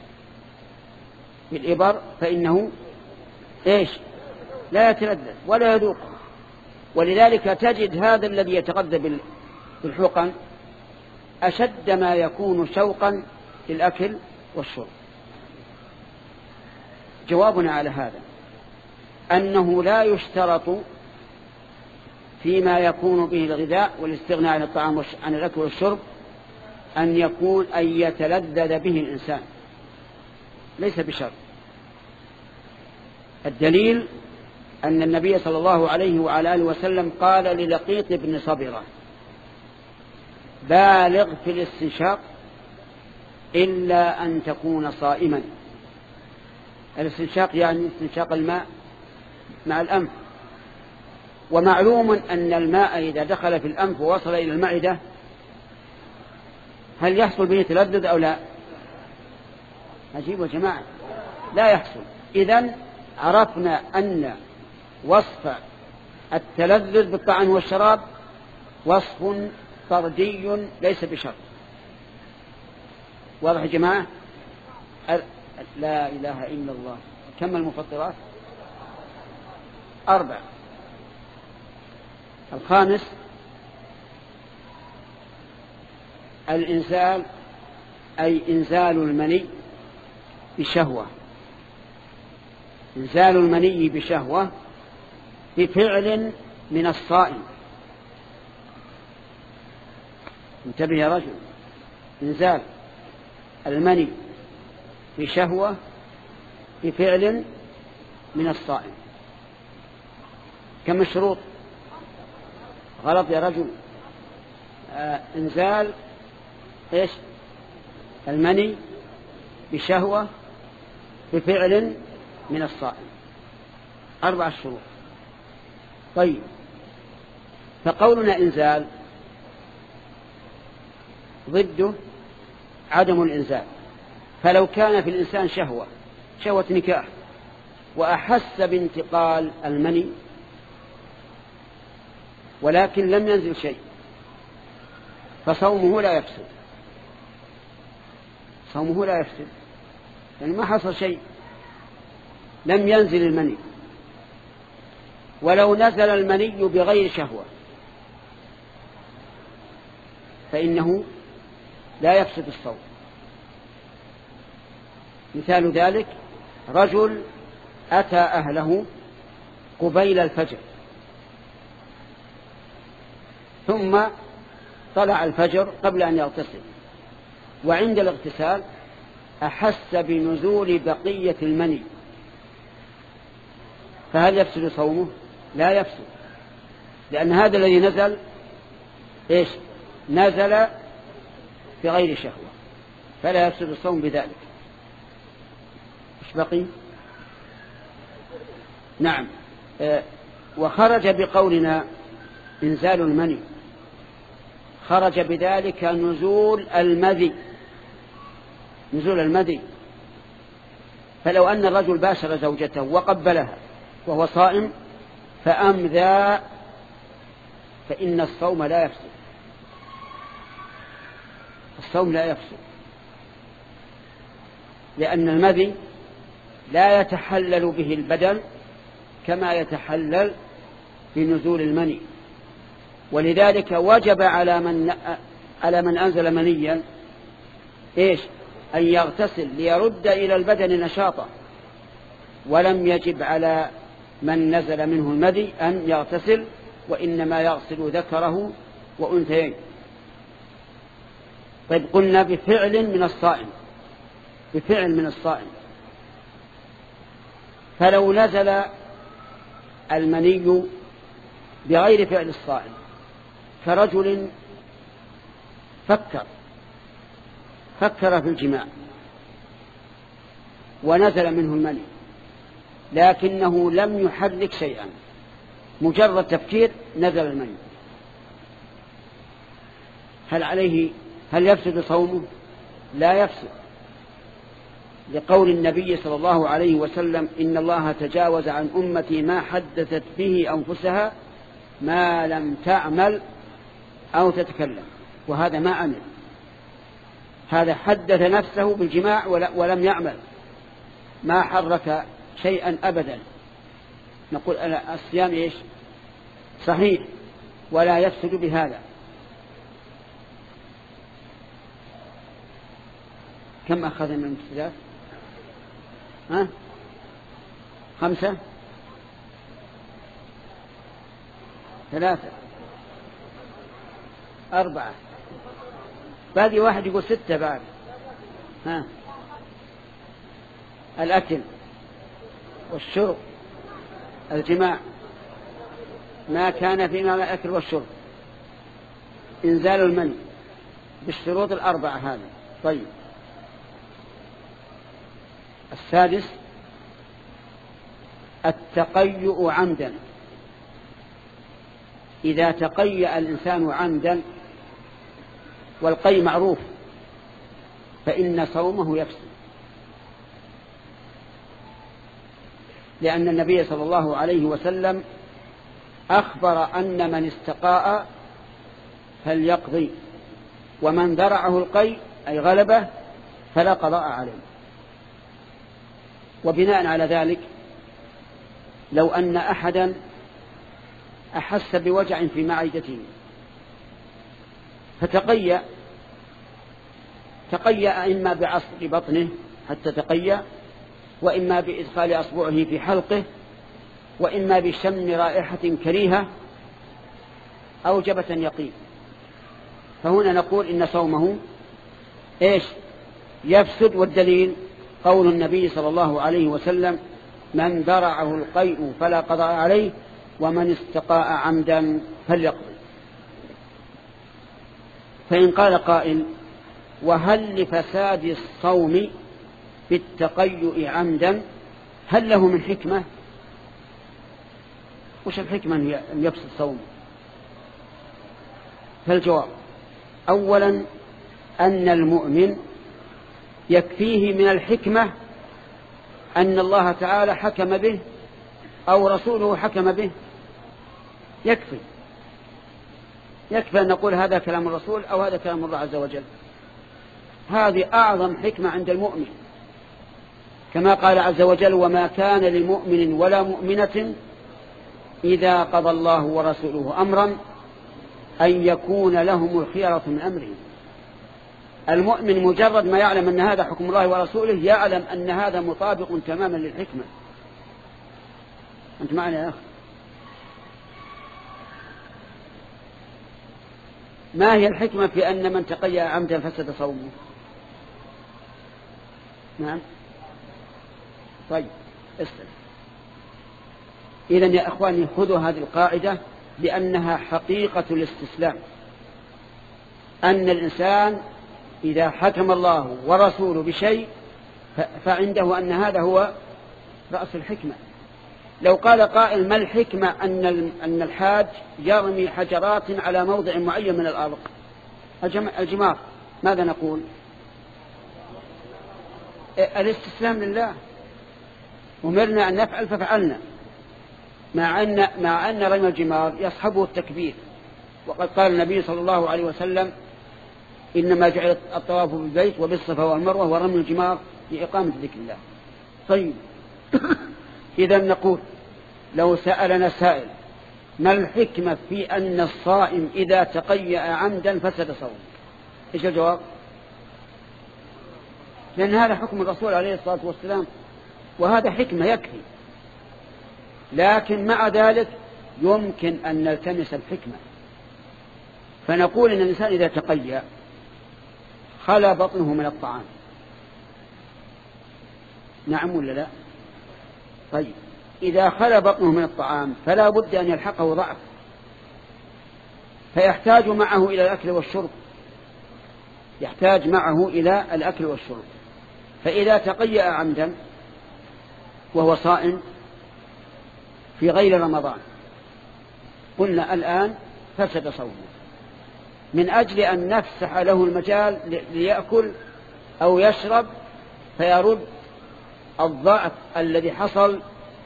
بالإبر فإنه إيش؟ لا يتلذذ ولا يذوق. ولذلك تجد هذا الذي يتغذى بالحقن أشد ما يكون شوقا للأكل والشرب. جوابنا على هذا أنه لا يشترط فيما يكون به الغذاء والاستغناء عن الطعام عن الأكل والشرب أن يكون أن يتلذذ به الإنسان، ليس بشرط. الدليل أن النبي صلى الله عليه وعلى آله وسلم قال للقيط بن صبرة بالغ في الاستنشاق إلا أن تكون صائما. الاستنشاق يعني استنشاق الماء مع الأنف، ومعلوم أن الماء إذا دخل في الأنف ووصل إلى المعدة هل يحصل به تلذذ أو لا؟ عجيب يا جماعة، لا يحصل. إذن عرفنا أن وصف التلذذ بالطعام والشراب وصف طردي ليس بشرط. واضح يا جماعة؟ لا إله إلا الله. كم المفطرات؟ أربع. الخامس الإنزال، أي إنزال المني بشهوة. إنزال المني بشهوة بفعل من الصائم. انتبه يا رجل، إنزال المني بشهوة بفعل من الصائم. كم الشروط؟ غلط يا رجل. آه انزال ايش؟ المني بشهوة بفعل من الصائم، أربع شروط. طيب، فقولنا إنزال ضده عدم الإنزال. فلو كان في الإنسان شهوة شهوة نكاح وأحس بانتقال المني ولكن لم ينزل شيء فصومه لا يفسد، صومه لا يفسد يعني ما حصل شيء، لم ينزل المني. ولو نزل المني بغير شهوة فإنه لا يفسد الصوم. مثال ذلك رجل أتى أهله قبيل الفجر ثم طلع الفجر قبل أن يغتسل، وعند الاغتسال أحس بنزول بقية المني، فهل يفسد صومه؟ لا يفسد، لأن هذا الذي نزل إيش؟ نزل في غير شهوة، فلا يفسد الصوم بذلك. إيش بقي؟ نعم. آه وخرج بقولنا إنزال المني، خرج بذلك نزول المذي، نزول المذي. فلو أن الرجل باشر زوجته وقبلها وهو صائم فأمذى فإن الصوم لا يفسد، الصوم لا يفسد، لأن المذي لا يتحلل به البدن كما يتحلل بنزول المني. ولذلك وجب على من على من أنزل منيا إيش؟ أن يغتسل ليرد إلى البدن نشاطه، ولم يجب على من نزل منه المذي أن يغتسل، وإنما يغسل ذكره وأنثيين. طيب، قلنا بفعل من الصائم، بفعل من الصائم. فلو نزل المني بغير فعل الصائم كرجل فكر فكر في الجماع ونزل منه المني لكنه لم يحرك شيئا، مجرد تفكير نزل المني، هل عليه هل يفسد صومه؟ لا يفسد، لقول النبي صلى الله عليه وسلم إن الله تجاوز عن أمتي ما حدثت به أنفسها ما لم تعمل أو تتكلم. وهذا ما عمل، هذا حدث نفسه بالجماع ولم يعمل، ما حرك شيئا أبدا. نقول الصيام إيش؟ صحيح ولا يفسد بهذا. كم أخذنا من المفسدات؟ ها؟ خمسة؟ ثلاثة؟ أربعة؟ باقي واحد يقول ستة بعد. ها؟ الأكل والشرب، الجماع، ما كان فيما الأكل والشرب، إنزال المني بالشروط الأربعة هذه. طيب، السادس التقيؤ عمدا. إذا تقيأ الإنسان عمدا، والقي معروف، فإن صومه يفسد، لأن النبي صلى الله عليه وسلم أخبر أن من استقاء فليقضي، ومن ذرعه القي أي غلبه فلا قضاء عليه. وبناء على ذلك لو أن أحدا أحس بوجع في معدته فتقيأ، تقيأ إما بعصر بطنه حتى تقيأ، وإما بإدخال أصبعه في حلقه، وإما بشم رائحة كريهة أوجبت يقين، فهنا نقول إن صومه إيش؟ يفسد. والدليل قول النبي صلى الله عليه وسلم من ذرعه القيء فلا قضاء عليه ومن استقاء عمدا فليقضي. فإن قال قائل: وهل لفساد الصوم بالتقيؤ عمدا هل له من حكمة؟ وش الحكمة أن يفسد صوم؟ فالجواب: أولا أن المؤمن يكفيه من الحكمة أن الله تعالى حكم به أو رسوله حكم به، يكفي يكفي أن نقول هذا كلام الرسول أو هذا كلام الله عز وجل. هذه أعظم حكمة عند المؤمن، كما قال عز وجل: وما كان لمؤمن ولا مؤمنة إذا قضى الله ورسوله أمرا أن يكون لهم الخيرة من أمرهم. المؤمن مجرد ما يعلم أن هذا حكم الله ورسوله يعلم أن هذا مطابق تماما للحكمة. أنت معنا يا أخي؟ ما هي الحكمة في أن من تقيأ عمدا فسد صومه؟ نعم. طيب استنى. إذن يا أخواني خذوا هذه القاعدة بأنها حقيقة الاستسلام، أن الإنسان إذا حكم الله ورسوله بشيء فعنده أن هذا هو رأس الحكمة. لو قال قائل: ما الحكمة أن أن الحاج يرمي حجرات على موضع معين من الأرض الجمار؟ ماذا نقول؟ الاستسلام لله، أمرنا أن نفعل ففعلنا، مع أن مع أن رمي الجمار يصحبه التكبير، وقد قال النبي صلى الله عليه وسلم: إنما جعل الطواف بالبيت وبالصفا والمروة ورمي الجمار لإقامة ذكر الله. طيب إذا نقول: لو سألنا سائل ما الحكمة في أن الصائم إذا تقيأ عمدا فسد صومه؟ إيش الجواب؟ لأن هذا حكم الرسول عليه الصلاة والسلام، وهذا حكمة يكفي. لكن مع ذلك يمكن أن نلتمس الحكمة، فنقول إن الإنسان إذا تقيأ خلى بطنه من الطعام، نعم ولا لا؟ طيب إذا خلى بطنه من الطعام فلا بد أن يلحقه ضعف، فيحتاج معه إلى الأكل والشرب، يحتاج معه إلى الأكل والشرب. فإذا تقيأ عمدا وهو صائم في غير رمضان قلنا الآن فسد صومه، من أجل أن نفسح له المجال ليأكل أو يشرب فيرد الضعف الذي حصل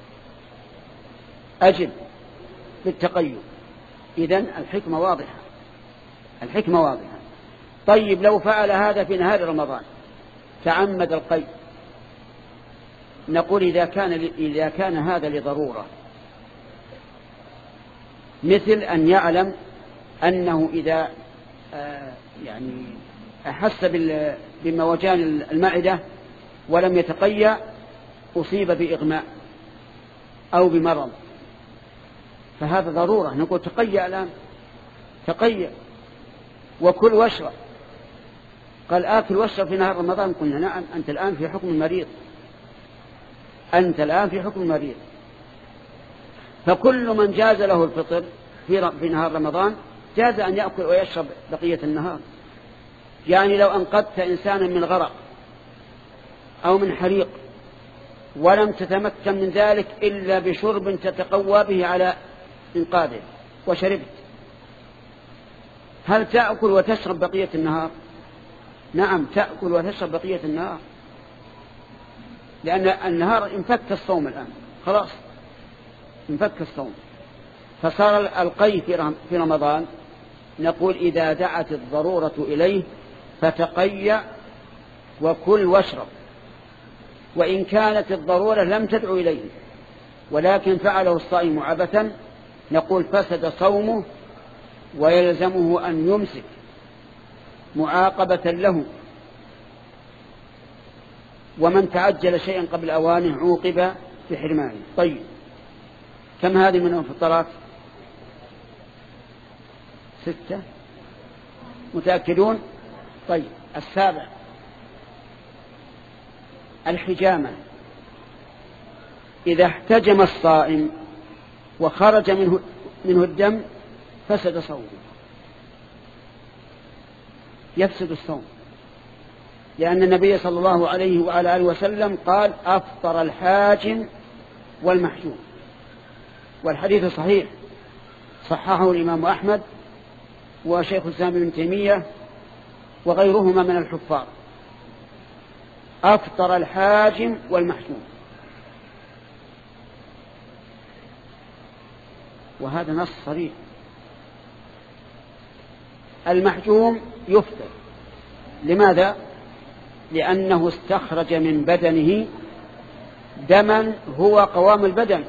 أجل بالتقيؤ. إذن الحكمة واضحة، الحكمة واضحة. طيب لو فعل هذا في نهار رمضان تعمد القيء، نقول إذا كان إذا كان هذا لضرورة، مثل أن يعلم أنه إذا آه يعني أحس بموجان المعدة ولم يتقيأ أصيب بإغماء أو بمرض، فهذا ضرورة، نقول تقيأ الآن، تقيأ وكل واشرب. قال آكل واشرب في نهار رمضان، قلنا نعم، أنت الآن في حكم المريض، أنت الآن في حكم المريض. فكل من جاز له الفطر في نهار رمضان جاز أن يأكل ويشرب بقية النهار. يعني لو أنقذت إنسانا من غرق أو من حريق ولم تتمكن من ذلك إلا بشرب تتقوى به على إنقاذه وشربت، هل تأكل وتشرب بقية النهار؟ نعم تأكل وتشرب بقية النهار، لأن النهار انفك الصوم الآن، خلاص انفك الصوم. فصار القي في رمضان نقول إذا دعت الضرورة إليه فتقيأ وكل واشرب، وإن كانت الضرورة لم تدعو إليه ولكن فعله الصائم عبثا نقول فسد صومه ويلزمه أن يمسك معاقبة له. ومن تعجل شيئا قبل أوانه عوقب بحرمانه. طيب كم هذه من المفطرات؟ ستة، متأكدون؟ طيب السابع الحجامة. إذا احتجم الصائم وخرج منه, منه الدم فسد صومه، يفسد الصوم، لأن النبي صلى الله عليه وعلى آله وسلم قال أفطر الحاجم والمحجوم، والحديث صحيح صححه الإمام أحمد وشيخ الإسلام ابن تيمية وغيرهما من الحفاظ، أفطر الحاجم والمحجوم. وهذا نص صريح. المحجوم يفطر، لماذا؟ لأنه استخرج من بدنه دما هو قوام البدن.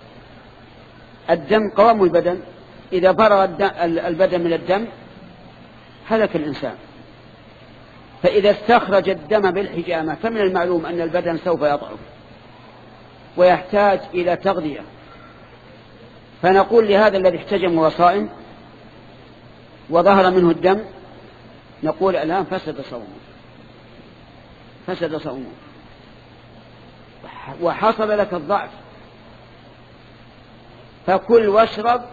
الدم قوام البدن، إذا فرغ البدن من الدم هلك الإنسان. فإذا استخرج الدم بالحجامة فمن المعلوم أن البدن سوف يضعف ويحتاج إلى تغذية، فنقول لهذا الذي احتجم وهو صائم وظهر منه الدم، نقول الآن فسد صومه، فسد صومه وحصل لك الضعف، فكل واشرب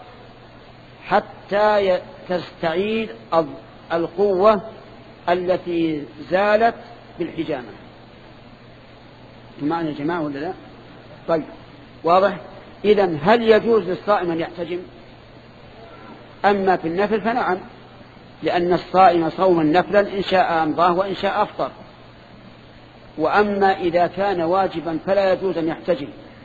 حتى تستعيد القوة التي زالت بالحجامة. معنا يا جماعة ولا لا؟ طيب واضح. إذن هل يجوز للصائم أن يحتجم؟ أما في النفل فنعم، لأن الصائم صوما نفلا إن شاء أمضاه وإن شاء أفطر. وأما إذا كان واجبا فلا يجوز أن يحتجم،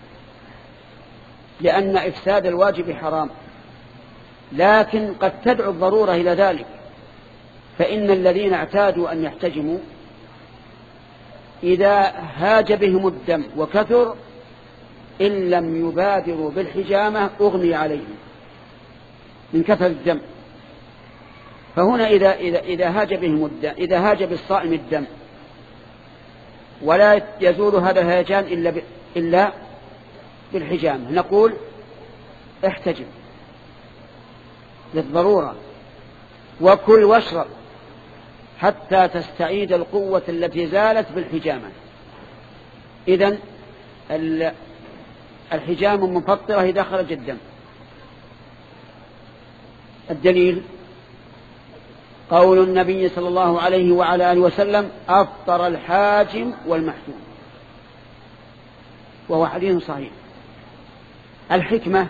لأن إفساد الواجب حرام، لكن قد تدعو الضرورة إلى ذلك. فإن الذين اعتادوا أن يحتجموا إذا هاج بهم الدم وكثر إن لم يبادروا بالحجامة أغمي عليهم من كثر الدم. فهنا إذا, إذا, إذا هاج بهم الدم، إذا هاج بالصائم الدم ولا يزول هذا الهيجان إلا, ب... إلا بالحجامة، نقول احتجم للضرورة وكل واشرب حتى تستعيد القوة التي زالت بالحجامة. إذن الحجام مفطرة إذا خرج الدم. الدليل قول النبي صلى الله عليه وعلى آله وسلم أفطر الحاجم والمحجوم، وهو حديث صحيح. الحكمة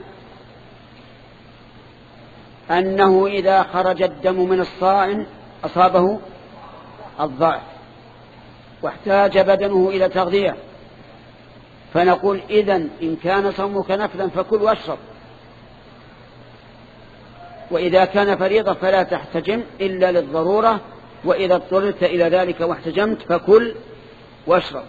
أنه إذا خرج الدم من الصائم أصابه الضعف واحتاج بدنه إلى تغذية، فنقول إذن إن كان صومك نفلا فكل واشرب، وإذا كان فريضة فلا تحتجم إلا للضرورة، وإذا اضطررت إلى ذلك واحتجمت فكل واشرب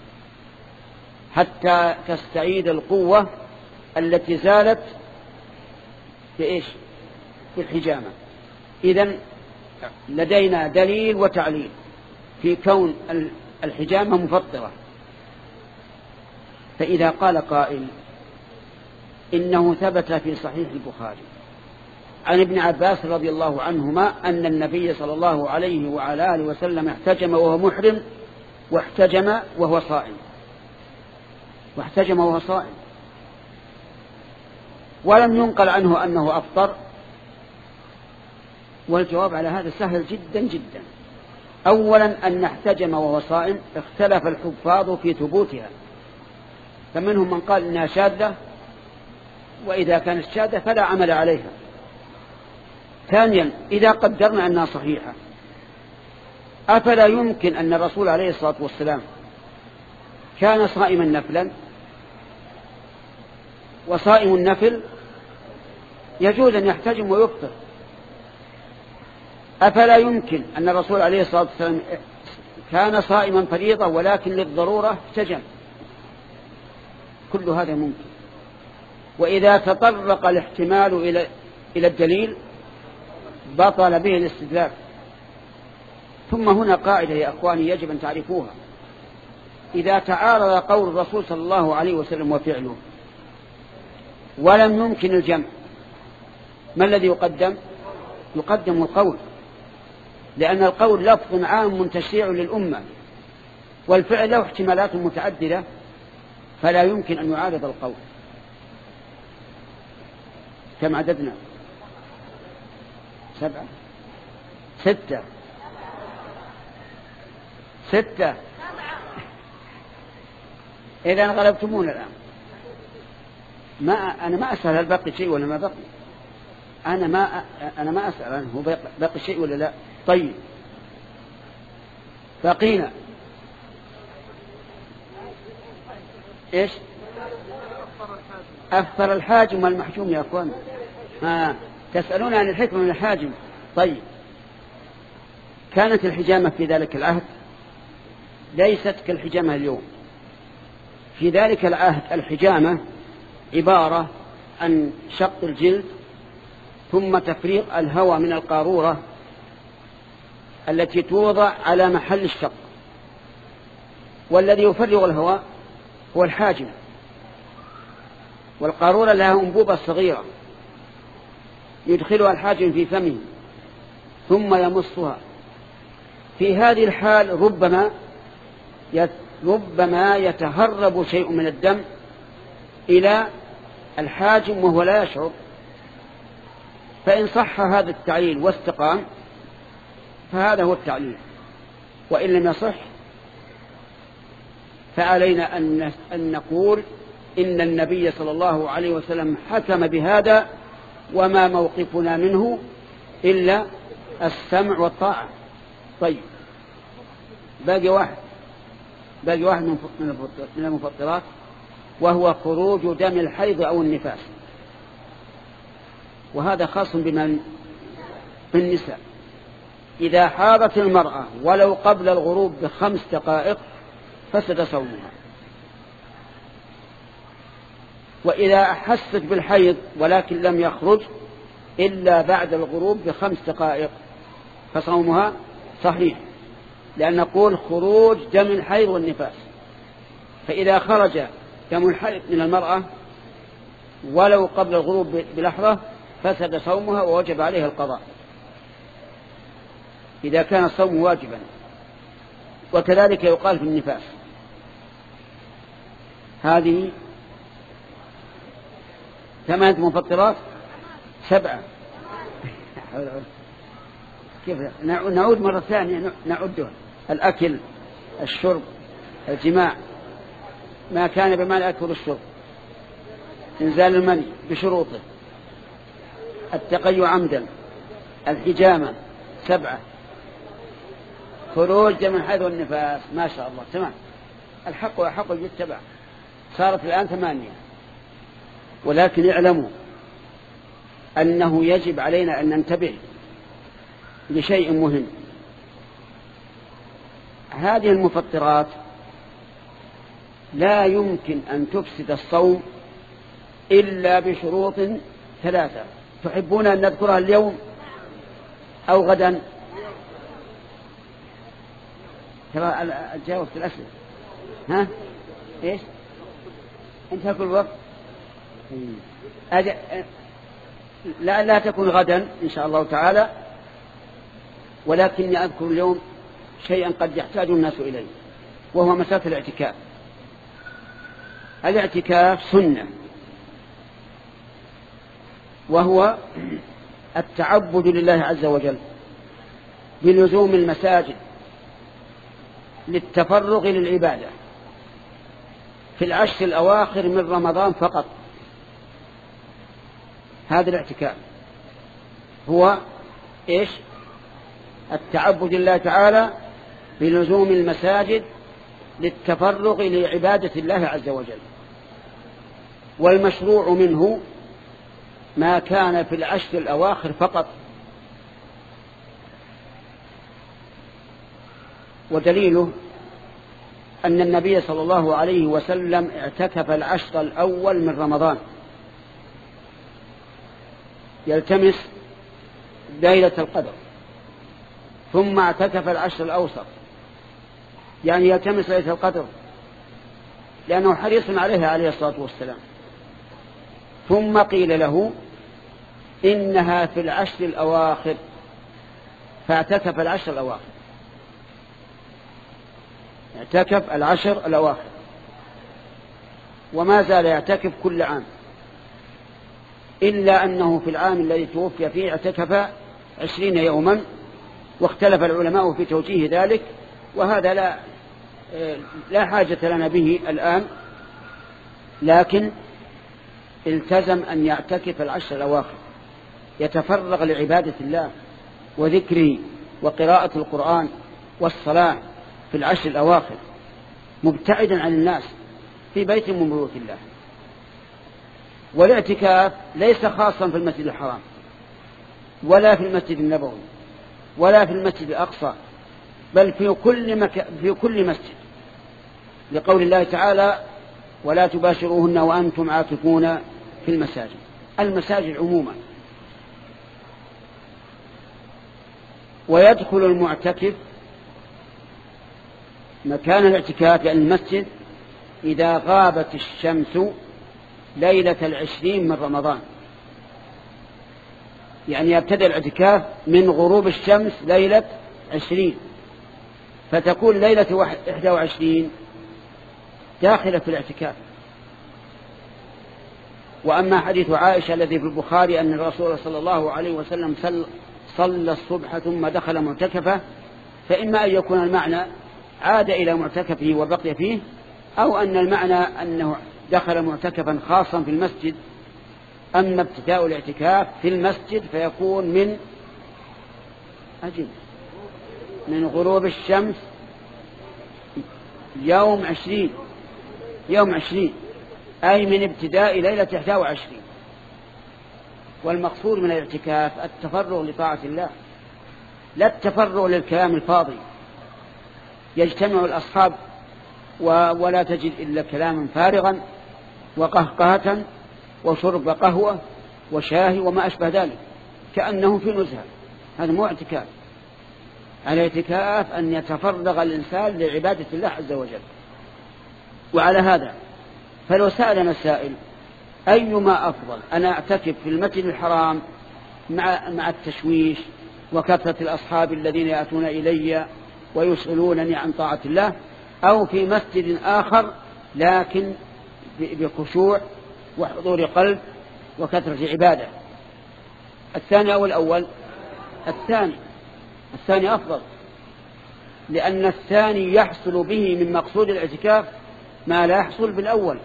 حتى تستعيد القوة التي زالت بإيش؟ بالحجامة. إذن لدينا دليل وتعليل في كون الحجامة مفطرة. فإذا قال قائل إنه ثبت في صحيح البخاري عن ابن عباس رضي الله عنهما أن النبي صلى الله عليه وعلى آله وسلم احتجم وهو محرم واحتجم وهو صائم، واحتجم وهو صائم، ولم ينقل عنه أنه أفطر. والجواب على هذا سهل جدا جدا. أولا أن احتجم وهو صائم اختلف الحفاظ في ثبوتها، فمنهم من قال إنها شاذة، وإذا كانت شاذة فلا عمل عليها. ثانيا إذا قدرنا أنها صحيحة أفلا يمكن أن الرسول عليه الصلاة والسلام كان صائما نفلا، وصائم النفل يجوز أن يحتجم ويفطر. أفلا يمكن أن الرسول عليه الصلاة والسلام كان صائما فريضة ولكن للضرورة احتجم؟ كل هذا ممكن. وإذا تطرق الاحتمال إلى إلى الدليل بطل به الاستدلال. ثم هنا قاعدة يا أخواني يجب أن تعرفوها: إذا تعارض قول الرسول صلى الله عليه وسلم وفعله ولم يمكن الجمع، ما الذي يقدم؟ يقدم القول، لأن القول لفظ عام تشريع للأمة، والفعل له احتمالات متعددة فلا يمكن أن يعارض القول. كم عددنا؟ سبعة ستة ستة إذا غلبتمونا الآن. ما أنا ما أسأل هل بقي شيء ولا ما بقي. أنا ما أنا ما أسأل عنه بقي شيء ولا لا. طيب بقينا إيش؟ أفطر الحاجم والمحجوم يا أخوان. ها تسألون عن الحكمة من الحاجم. طيب كانت الحجامة في ذلك العهد ليست كالحجامة اليوم. في ذلك العهد الحجامة عبارة عن شق الجلد ثم تفريغ الهواء من القارورة التي توضع على محل الشق، والذي يفرغ الهواء هو الحاجم، والقارورة لها أنبوبة صغيرة يدخلها الحاجم في فمه ثم يمصها. في هذه الحال ربما ربما يتهرب شيء من الدم إلى الحاجم وهو لا يشعر، فإن صح هذا التعليل واستقام فهذا هو التعليل، وإن لم يصح فعلينا أن نقول إن النبي صلى الله عليه وسلم حكم بهذا وما موقفنا منه إلا السمع والطاعة. طيب باقي واحد باقي واحد من المفطرات، وهو خروج دم الحيض أو النفاس، وهذا خاص بمن؟ بالنساء. إذا حاضت المرأة ولو قبل الغروب بخمس دقائق فسد صومها، وإذا أحست بالحيض ولكن لم يخرج إلا بعد الغروب بخمس دقائق فصومها صحيح، لأن نقول خروج دم الحيض والنفاس. فإذا خرج دم الحيض من المرأة ولو قبل الغروب بلحظة فسد صومها ووجب عليها القضاء إذا كان الصوم واجبا، وكذلك يقال في النفاس. هذه ثمانية مفطرات سبعة. كيف نعود مرة ثانية نعدها؟ الأكل، الشرب، الجماع، ما كان بمعنى الأكل والشرب، إنزال المني بشروطه، التقي عمدا، الحجامة سبعة، خروج دم الحيض والنفاس. ما شاء الله تمام. الحق وحق يتبع. صارت الآن ثمانية، ولكن اعلموا أنه يجب علينا أن ننتبه لشيء مهم. هذه المفطرات لا يمكن أن تفسد الصوم إلا بشروط ثلاثة. تحبون أن نذكرها اليوم أو غدا؟ ترى جاوبت الأسئلة. ها إيش أنت كل وقت؟ أج... لا لا تكون غدا إن شاء الله تعالى، ولكني أذكر اليوم شيئا قد يحتاج الناس إليه، وهو مسألة الاعتكاف. الاعتكاف سنة، وهو التعبد لله عز وجل بلزوم المساجد للتفرغ للعبادة في العشر الأواخر من رمضان فقط. هذا الاعتكاف هو إيش؟ التعبد لله تعالى بلزوم المساجد للتفرغ لعبادة الله عز وجل. والمشروع منه ما كان في العشر الأواخر فقط. ودليله أن النبي صلى الله عليه وسلم اعتكف العشر الأول من رمضان يلتمس ليلة القدر، ثم اعتكف العشر الأوسط يعني يلتمس ليلة القدر لأنه حريص عليها عليه الصلاة والسلام، ثم قيل له إنها في العشر الأواخر فاعتكف العشر الأواخر اعتكف العشر الأواخر وما زال يعتكف كل عام. إلا أنه في العام الذي توفي فيه اعتكف عشرين يوما، واختلف العلماء في توجيه ذلك، وهذا لا لا حاجة لنا به الآن، لكن التزم أن يعتكف العشر الأواخر، يتفرغ لعبادة الله وذكره وقراءة القرآن والصلاة في العشر الأواخر، مبتعدا عن الناس في بيت من بيوت الله. والاعتكاف ليس خاصا في المسجد الحرام ولا في المسجد النبوي ولا في المسجد الأقصى، بل في كل مك... في كل مسجد، لقول الله تعالى: ولا تباشروهن وأنتم عاكفون في المساجد، المساجد عموما. ويدخل المعتكف مكان الاعتكاف يعني المسجد إذا غابت الشمس ليلة العشرين من رمضان، يعني يبتدأ الاعتكاف من غروب الشمس ليلة عشرين، فتكون ليلة واحدة وعشرين داخلة في الاعتكاف. وأما حديث عائشة الذي في البخاري أن الرسول صلى الله عليه وسلم صلى الصبح ثم دخل معتكفه، فإما أن يكون المعنى عاد إلى معتكفه وبقي فيه، أو أن المعنى أنه دخل معتكفا خاصا في المسجد. أما ابتداء الاعتكاف في المسجد فيكون من أجل من غروب الشمس يوم عشرين يوم عشرين أي من ابتداء ليلة إحدى وعشرين. والمقصود من الاعتكاف التفرغ لطاعة الله، لا التفرغ للكلام الفاضي. يجتمع الأصحاب ولا تجد إلا كلاما فارغا وقهقهة وشرب قهوة وشاهي وما أشبه ذلك كأنه في نزهة، هذا مو اعتكاف. الاعتكاف أن يتفرغ الإنسان لعبادة الله عز وجل. وعلى هذا فلو سألنا سائل أيما أفضل، أنا أعتكف في المسجد الحرام مع, مع التشويش وكثرة الأصحاب الذين يأتون إلي ويشغلونني عن طاعة الله، أو في مسجد آخر لكن بخشوع وحضور قلب وكثرة عبادة؟ الثاني أو الأول؟ الثاني الثاني أفضل، لأن الثاني يحصل به من مقصود الاعتكاف ما لا يحصل بالأول.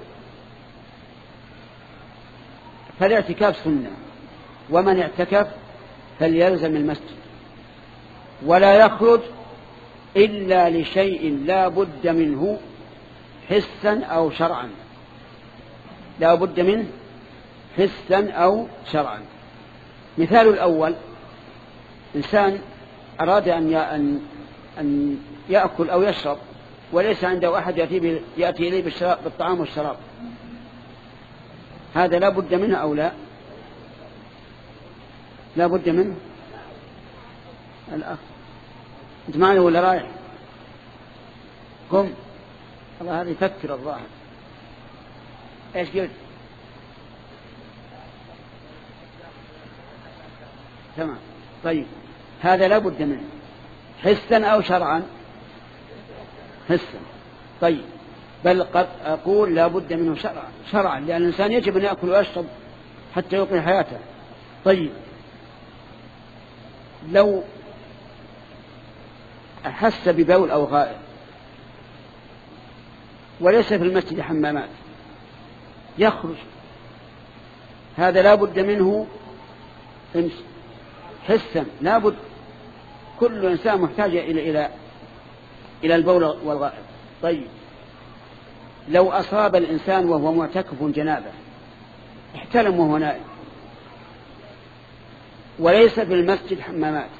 فالاعتكاف سنة، ومن اعتكف فليلزم المسجد ولا يخرج إلا لشيء لا بد منه حسا أو شرعا، لا بد منه حسا أو شرعا. مثال الأول: إنسان أراد أن أن يأكل أو يشرب وليس عنده أحد يأتي, يأتي إليه بالطعام والشراب، هذا لا بد منه أو لا؟ لا بد منه. الأخ أنت معنا ولا رايح؟ قم، الله هذا يفكر الظاهر. إيش قلت؟ تمام. طيب هذا لا بد منه حسا أو شرعا؟ حسا. طيب بل قد أقول لا بد منه شرعا شرعا لأن الإنسان يجب أن يأكل ويشرب حتى يقضي حياته. طيب لو أحس ببول أو غائط وليس في المسجد حمامات يخرج، هذا لا بد منه حسا، لا بد. كل إنسان محتاج إلى إلى إلى البول والغائط. طيب لو أصاب الإنسان وهو معتكف جنابه، احتلم وهو نائم وليس في المسجد حمامات،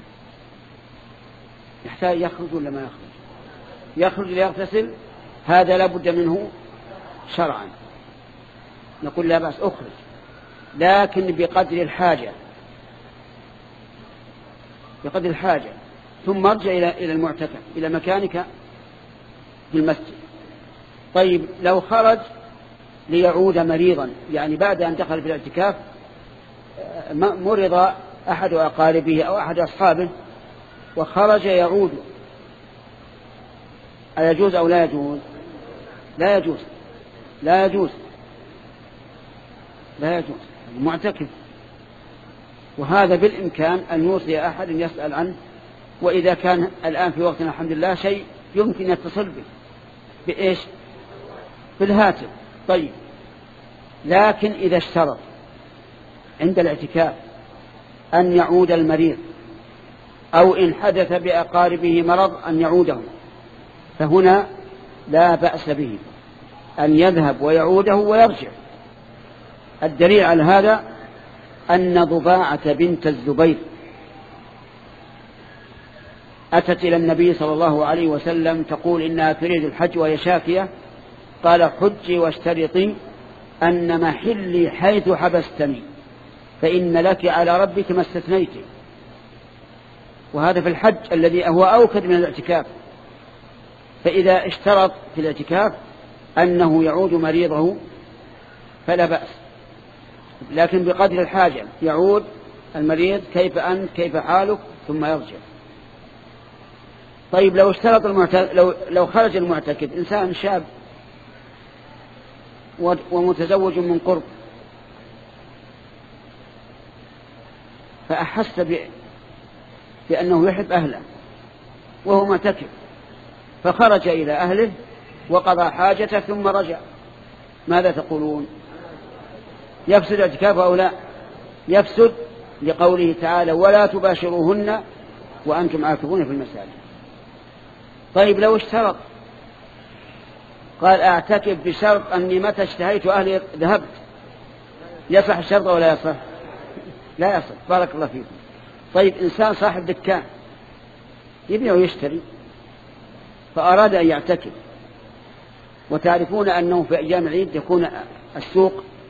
يحتاج يخرج ولا ما يخرج؟ يخرج ليغتسل، هذا لا بد منه شرعا. نقول لا بأس أخرج، لكن بقدر الحاجة بقدر الحاجة ثم ارجع إلى إلى المعتكف إلى مكانك في المسجد. طيب لو خرج ليعود مريضا، يعني بعد أن دخل في الاعتكاف مرض أحد أقاربه أو أحد أصحابه وخرج يعود، أيجوز أو لا يجوز؟ لا يجوز لا يجوز لا يجوز معتكف. وهذا بالإمكان أن يوصي أحد يسأل عنه، وإذا كان الآن في وقتنا الحمد لله شيء يمكن يتصل به بإيش؟ بالهاتف. طيب، لكن إذا اشترط عند الاعتكاف أن يعود المريض أو إن حدث بأقاربه مرض أن يعوده، فهنا لا بأس به أن يذهب ويعوده ويرجع. الدليل على هذا أن ضباعة بنت الزبير أتت إلى النبي صلى الله عليه وسلم تقول إنها تريد الحج وهي شاكية، قال حجي واشترطي أن محلي حيث حبستني فإن لك على ربك ما استثنيت. وهذا في الحج الذي هو أوكد من الاعتكاف. فإذا اشترط في الاعتكاف أنه يعود مريضه فلا بأس، لكن بقدر الحاجة يعود المريض كيف أنت كيف حالك ثم يرجع. طيب، لو اشترط المعتكف، لو, لو خرج المعتكف إنسان شاب ومتزوج من قرب فأحس بأنه يحب أهله وهو معتكف فخرج إلى أهله وقضى حاجته ثم رجع، ماذا تقولون؟ يفسد اعتكافه أو لا؟ يفسد، لقوله تعالى ولا تباشروهن وأنتم عاكفون في المساجد. طيب، لو اشترط قال أعتكف بشرط أني متى اشتهيت أهلي ذهبت، يصح الشرط ولا يصح؟ لا يصح. بارك الله فيكم. طيب، إنسان صاحب دكان يبيع ويشتري فأراد أن يعتكف، وتعرفون أنه في أيام العيد يكون السوق